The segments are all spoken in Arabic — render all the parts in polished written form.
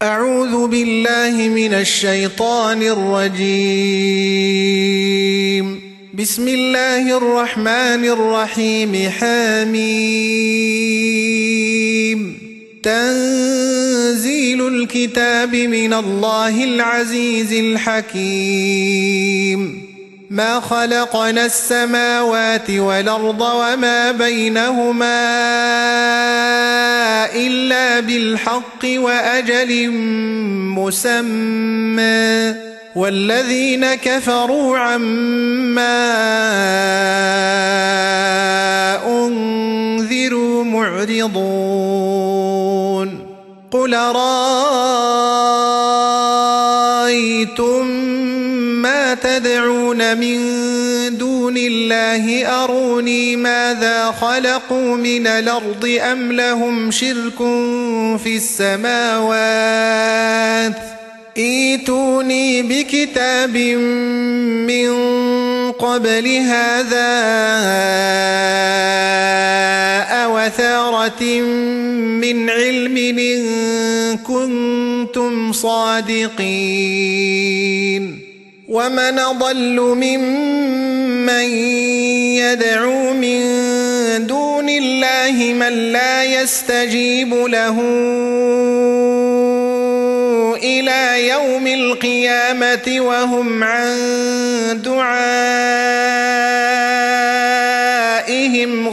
أعوذ بالله من الشيطان الرجيم. بسم الله الرحمن الرحيم. حميم. تنزيل الكتاب من الله العزيز الحكيم. ما خلقنا السماوات والأرض وما بينهما إلا بالحق وأجل مسمى، والذين كفروا عما أنذروا معرضون. قل أرأيتم ما تدعون من دون الله أروني ماذا خلقوا من الأرض أم لهم شرك في السماوات، ائتوني بكتاب من قبل هذا أو أثارة من علم إن كنتم صادقين. ومن أضل ممن يدعو من دون الله من لا يستجيب له إلى يوم القيامة وهم عن دعائهم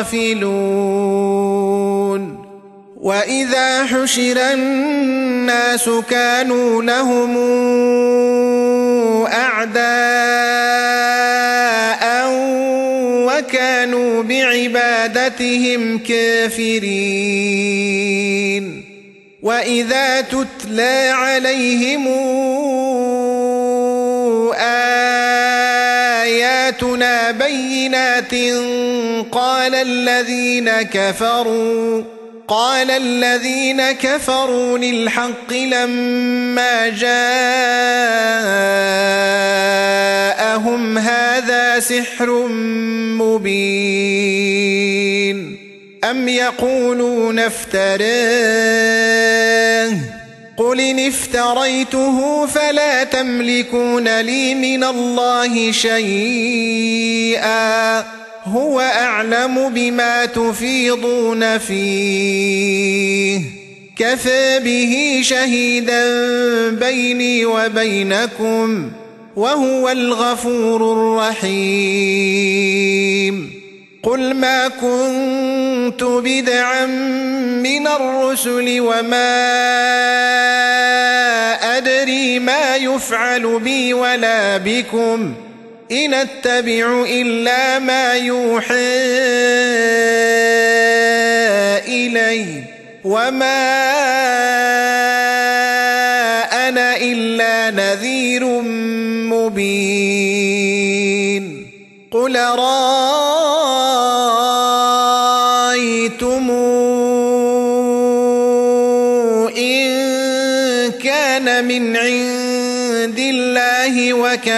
غافلون. وإذا حشر الناس كانوا لهم أعداء وكانوا بعبادتهم كافرين. وإذا تتلى عليهم آياتنا بينات قال الذين كفروا للحق لما جاءهم هذا سحر مبين. أم يقولون افتراه، قل إن افتريته فلا تملكون لي من الله شيئا، هو أعلم بما تفيضون فيه، كفى به شهيدا بيني وبينكم وهو الغفور الرحيم. قل ما كنت بدعا من الرسل وما أدري ما يفعل بي ولا بكم، إن أتبع إلا ما يوحى إلي وما أنا إلا نذير مبين. قل أرأيتم إن كان من عند الله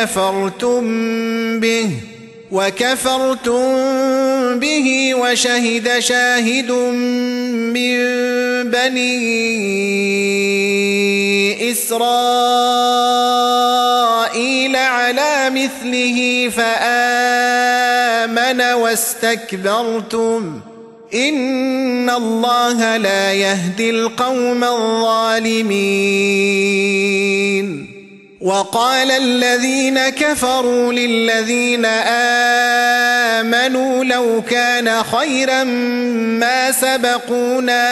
وكفرتم به وشهد شاهد من بني إسرائيل على مثله فآمن واستكبرتم، إن الله لا يهدي القوم الظالمين. وقال الذين كفروا للذين آمنوا لو كان خيرا ما سبقونا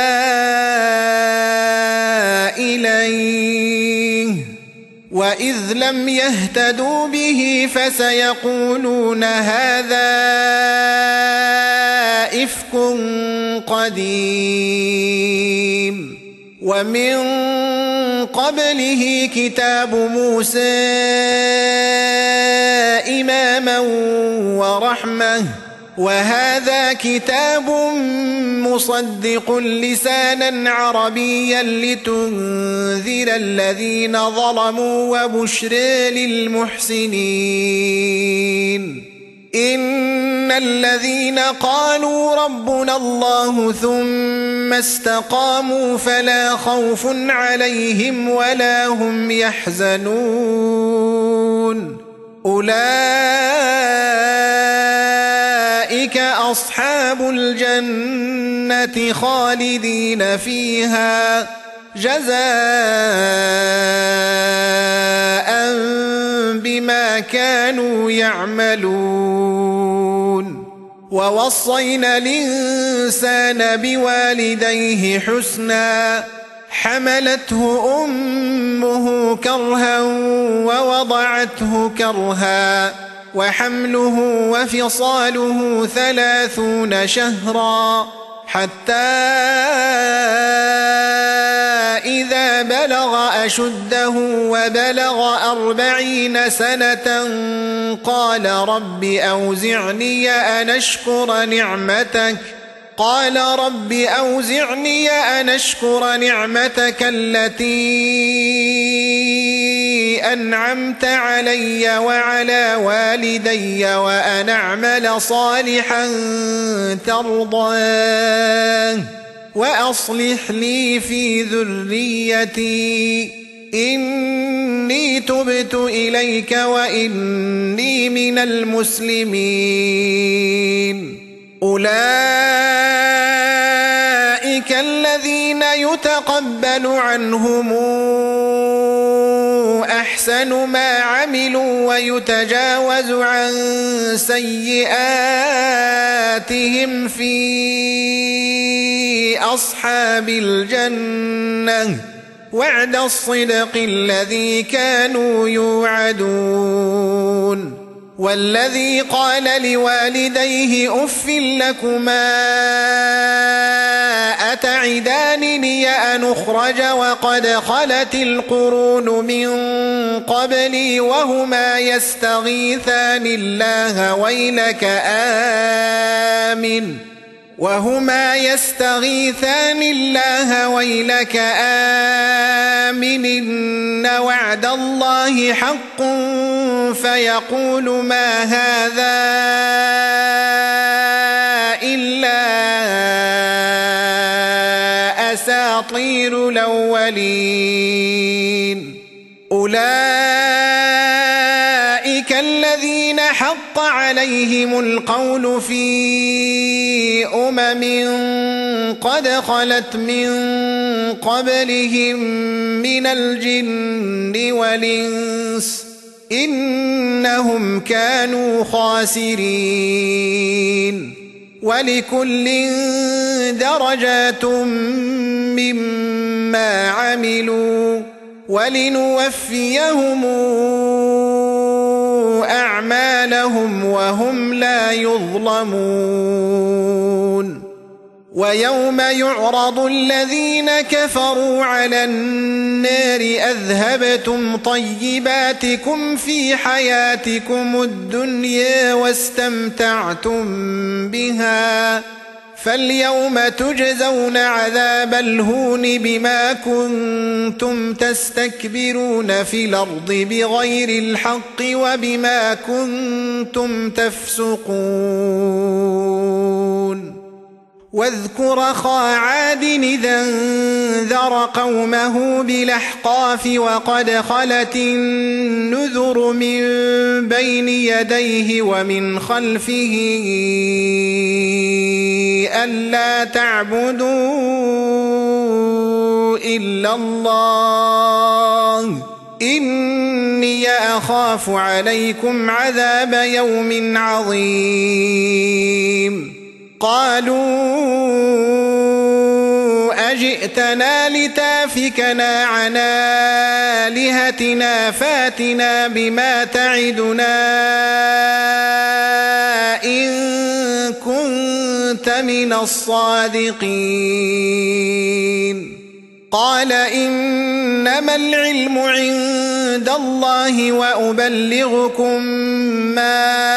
إليه، وإذ لم يهتدوا به فسيقولون هذا إفك قديم. ومن قبله كتاب موسى إماما ورحمة، وهذا كتاب مصدق لسانا عربيا لتنذر الذين ظلموا وبشرى للمحسنين. إن الذين قالوا ربنا الله ثم استقاموا فلا خوف عليهم ولا هم يحزنون أولئك أصحاب الجنة خالدين فيها جزاء بما كانوا يعملون ووصينا الإنسان بوالديه حسنا حملته أمه كرها ووضعته كرها وحمله وفصاله 30 شهرا حتى إذا بلغ أشده وبلغ 40 سنة قال رب أوزعني أن أشكر نعمتك التي أنعمت علي وعلى والدي وأن أعمل صالحا ترضاه وأصلح لي في ذريتي إني تبت إليك وإني من المسلمين أولئك الذين يتقبل عنهم أحسن ما عملوا ويتجاوز عن سيئاتهم في أصحاب الجنة وعد الصدق الذي كانوا يوعدون والذي قال لوالديه أف لكما أتعدانني أن أخرج وقد خلت القرون من قبلي وهما يستغيثان الله ويلك آمن إن وعد الله حق فيقول ما هذا إلا أساطير الأولين أولئك الذين حق عليهم القول في قد خلت من قبلهم من الجن والإنس إنهم كانوا خاسرين ولكل درجات مما عملوا ولنوفيهم أعمالهم وهم لا يظلمون ويوم يعرض الذين كفروا على النار أذهبتم طيباتكم في حياتكم الدنيا واستمتعتم بها فاليوم تجزون عذاب الهون بما كنتم تستكبرون في الأرض بغير الحق وبما كنتم تفسقون واذكر أخا عاد إذا انذر قومه بالأحقاف وقد خلت النذر من بين يديه ومن خلفه ألا تعبدوا إلا الله إني أخاف عليكم عذاب يوم عظيم قالوا أجئتنا لتافكنا عن آلهتنا فاتنا بما تعدنا إن كنت من الصادقين قال إنما العلم عند الله وأبلغكم ما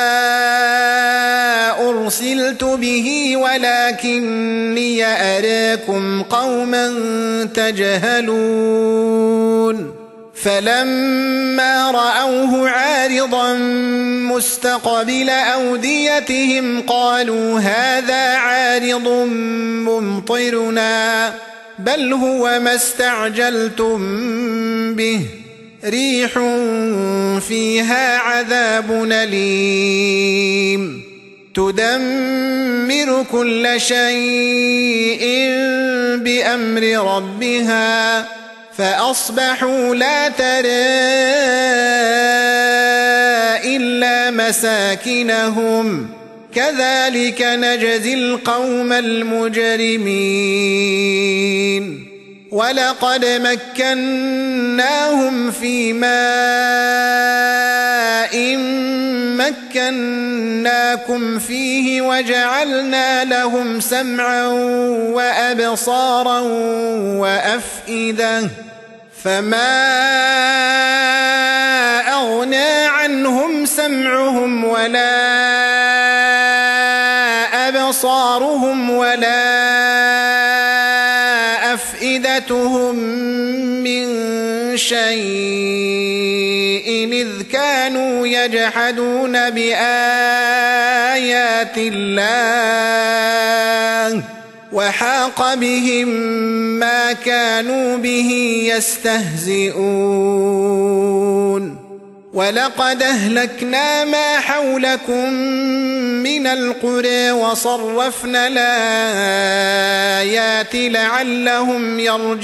أرسلت به ولكني أراكم قوما تجهلون فلما رأوه عارضا مستقبل أوديتهم قالوا هذا عارض ممطرنا بل هو ما استعجلتم به ريح فيها عذاب أليم تدمر كل شيء بأمر ربها فأصبحوا لا ترى إلا مساكنهم كذلك نجزي القوم المجرمين ولقد مكناهم في ماء مكناكم فيه وجعلنا لهم سمعا وأبصارا وأفئدة فما أغنى عنهم سمعهم ولا أبصارهم ولا أفئدتهم من شيء إذ كانوا يجحدون بآيات الله وحاق بهم ما كانوا به يستهزئون ولقد أهلكنا ما حولكم من القرى وصرفنا الآيات لعلهم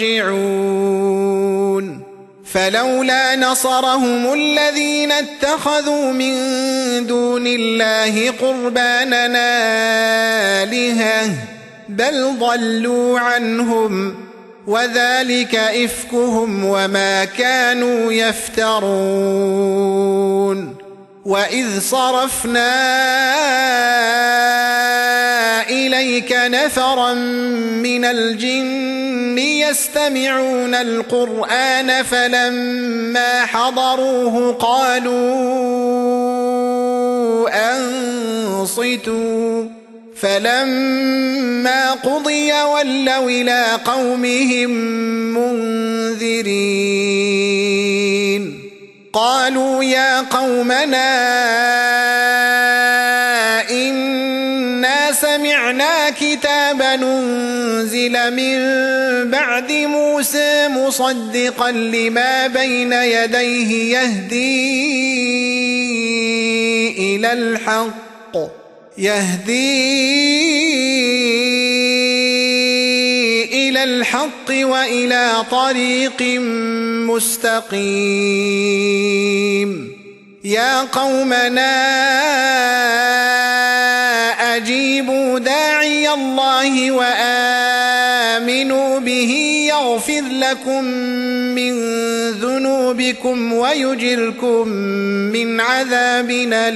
يرجعون فلولا نصرهم الذين اتخذوا من دون الله قربانا آلهة بل ضلوا عنهم وذلك إفكهم وما كانوا يفترون وإذ صرفنا إليك نفرا من الجن يستمعون القرآن فلما حضروه قالوا أنصتوا فلما قضي ولوا إلى قومهم منذرين قالوا يا قومنا إنا سمعنا كتابا أنزل من بعد موسى مصدقا لما بين يديه يهدي إلى الحق وإلى طريق مستقيم يا قومنا أجيبوا داعي الله وآمنوا به يغفر لكم من ذنوبكم ويجركم من عذاب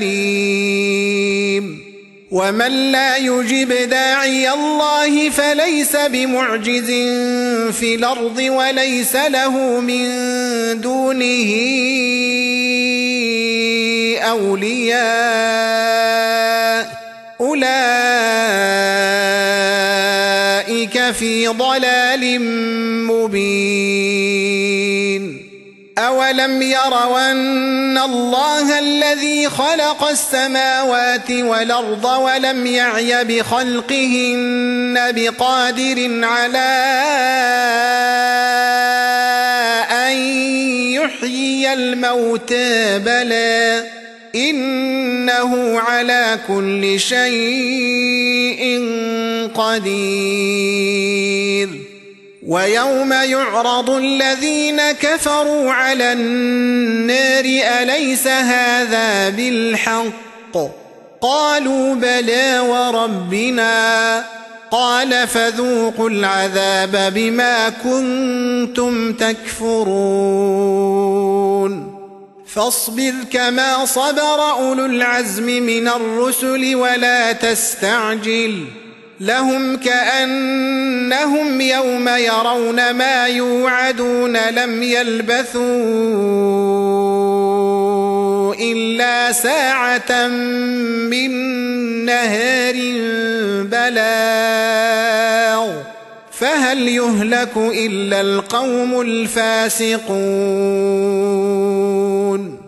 أليم ومن لا يجب داعي الله فليس بمعجز في الأرض وليس له من دونه أولياء أولئك في ضلال مبين أولم يروا أن الله الذي خلق السماوات والأرض ولم يعي بخلقهن بقادر على أن يحيي الموتى بلى إنه على كل شيء قدير ويوم يعرض الذين كفروا على النار أليس هذا بالحق قالوا بلى وربنا قال فذوقوا العذاب بما كنتم تكفرون فاصبر كما صبر أولو العزم من الرسل ولا تستعجل لهم كأنهم يوم يرون ما يوعدون لم يلبثوا إلا ساعة من نهار بلاغ فهل هل يهلك إلا القوم الفاسقون